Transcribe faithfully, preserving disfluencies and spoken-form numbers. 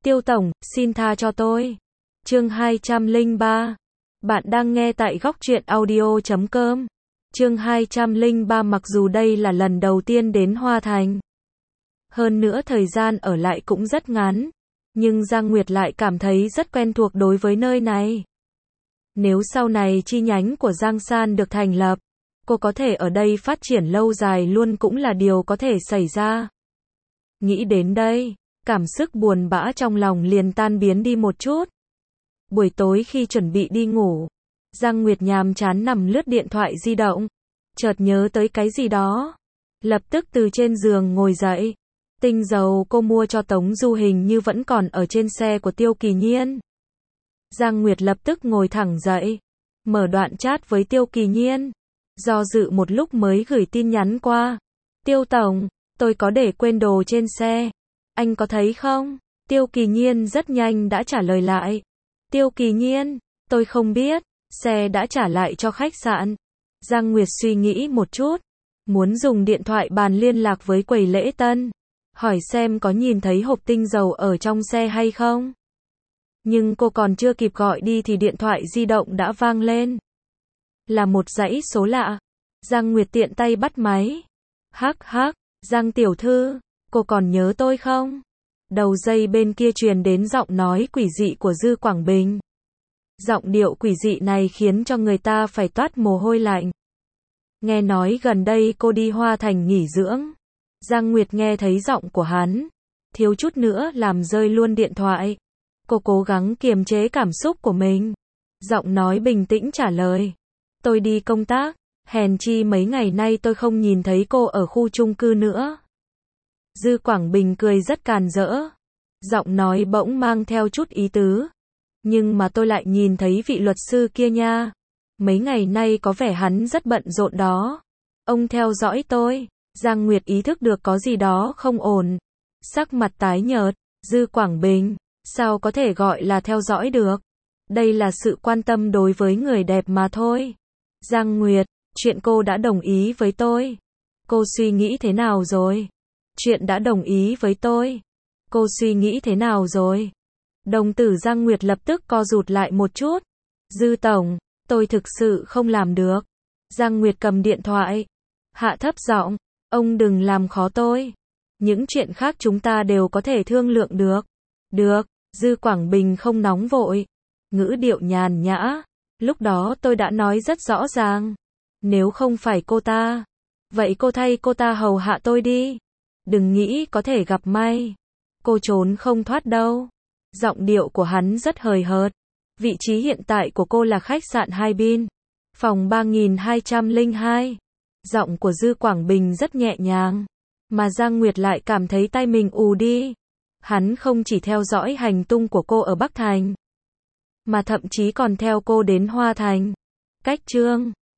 Tiêu tổng, xin tha cho tôi. Chương hai trăm lẻ ba. Bạn đang nghe tại góc truyện audio chấm com. Chương hai trăm lẻ ba. Mặc dù đây là lần đầu tiên đến Hoa Thành, hơn nữa thời gian ở lại cũng rất ngắn, nhưng Giang Nguyệt lại cảm thấy rất quen thuộc đối với nơi này. Nếu sau này chi nhánh của Giang San được thành lập, cô có thể ở đây phát triển lâu dài luôn cũng là điều có thể xảy ra. Nghĩ đến đây, cảm xúc buồn bã trong lòng liền tan biến đi một chút. Buổi tối khi chuẩn bị đi ngủ, Giang Nguyệt nhàm chán nằm lướt điện thoại di động, chợt nhớ tới cái gì đó, lập tức từ trên giường ngồi dậy. Tinh dầu cô mua cho Tống Du hình như vẫn còn ở trên xe của Tiêu Kỳ Nhiên. Giang Nguyệt lập tức ngồi thẳng dậy, mở đoạn chat với Tiêu Kỳ Nhiên, do dự một lúc mới gửi tin nhắn qua. Tiêu tổng, tôi có để quên đồ trên xe, anh có thấy không? Tiêu Kỳ Nhiên rất nhanh đã trả lời lại. Tiêu Kỳ Nhiên, tôi không biết, xe đã trả lại cho khách sạn. Giang Nguyệt suy nghĩ một chút, muốn dùng điện thoại bàn liên lạc với quầy lễ tân, hỏi xem có nhìn thấy hộp tinh dầu ở trong xe hay không. Nhưng cô còn chưa kịp gọi đi thì điện thoại di động đã vang lên. Là một dãy số lạ. Giang Nguyệt tiện tay bắt máy. Hắc hắc, Giang tiểu thư, cô còn nhớ tôi không? Đầu dây bên kia truyền đến giọng nói quỷ dị của Dư Quảng Bình. Giọng điệu quỷ dị này khiến cho người ta phải toát mồ hôi lạnh. Nghe nói gần đây cô đi Hoa Thành nghỉ dưỡng. Giang Nguyệt nghe thấy giọng của hắn, thiếu chút nữa làm rơi luôn điện thoại. Cô cố gắng kiềm chế cảm xúc của mình. Giọng nói bình tĩnh trả lời. Tôi đi công tác, hèn chi mấy ngày nay tôi không nhìn thấy cô ở khu chung cư nữa. Dư Quảng Bình cười rất càn rỡ. Giọng nói bỗng mang theo chút ý tứ. Nhưng mà tôi lại nhìn thấy vị luật sư kia nha. Mấy ngày nay có vẻ hắn rất bận rộn đó. Ông theo dõi tôi. Giang Nguyệt ý thức được có gì đó không ổn. Sắc mặt tái nhợt. Dư Quảng Bình, sao có thể gọi là theo dõi được? Đây là sự quan tâm đối với người đẹp mà thôi. Giang Nguyệt, chuyện cô đã đồng ý với tôi. Cô suy nghĩ thế nào rồi? Chuyện đã đồng ý với tôi. Cô suy nghĩ thế nào rồi? Đồng tử Giang Nguyệt lập tức co rụt lại một chút. Dư tổng, tôi thực sự không làm được. Giang Nguyệt cầm điện thoại, hạ thấp giọng, ông đừng làm khó tôi. Những chuyện khác chúng ta đều có thể thương lượng được. Được, Dư Quảng Bình không nóng vội, ngữ điệu nhàn nhã. Lúc đó tôi đã nói rất rõ ràng. Nếu không phải cô ta, vậy cô thay cô ta hầu hạ tôi đi. Đừng nghĩ có thể gặp may. Cô trốn không thoát đâu. Giọng điệu của hắn rất hời hợt. Vị trí hiện tại của cô là khách sạn Hai Bin, phòng ba nghìn hai trăm lẻ hai. Giọng của Dư Quảng Bình rất nhẹ nhàng, mà Giang Nguyệt lại cảm thấy tay mình ù đi. Hắn không chỉ theo dõi hành tung của cô ở Bắc Thành, mà thậm chí còn theo cô đến Hoa Thành. Cách chương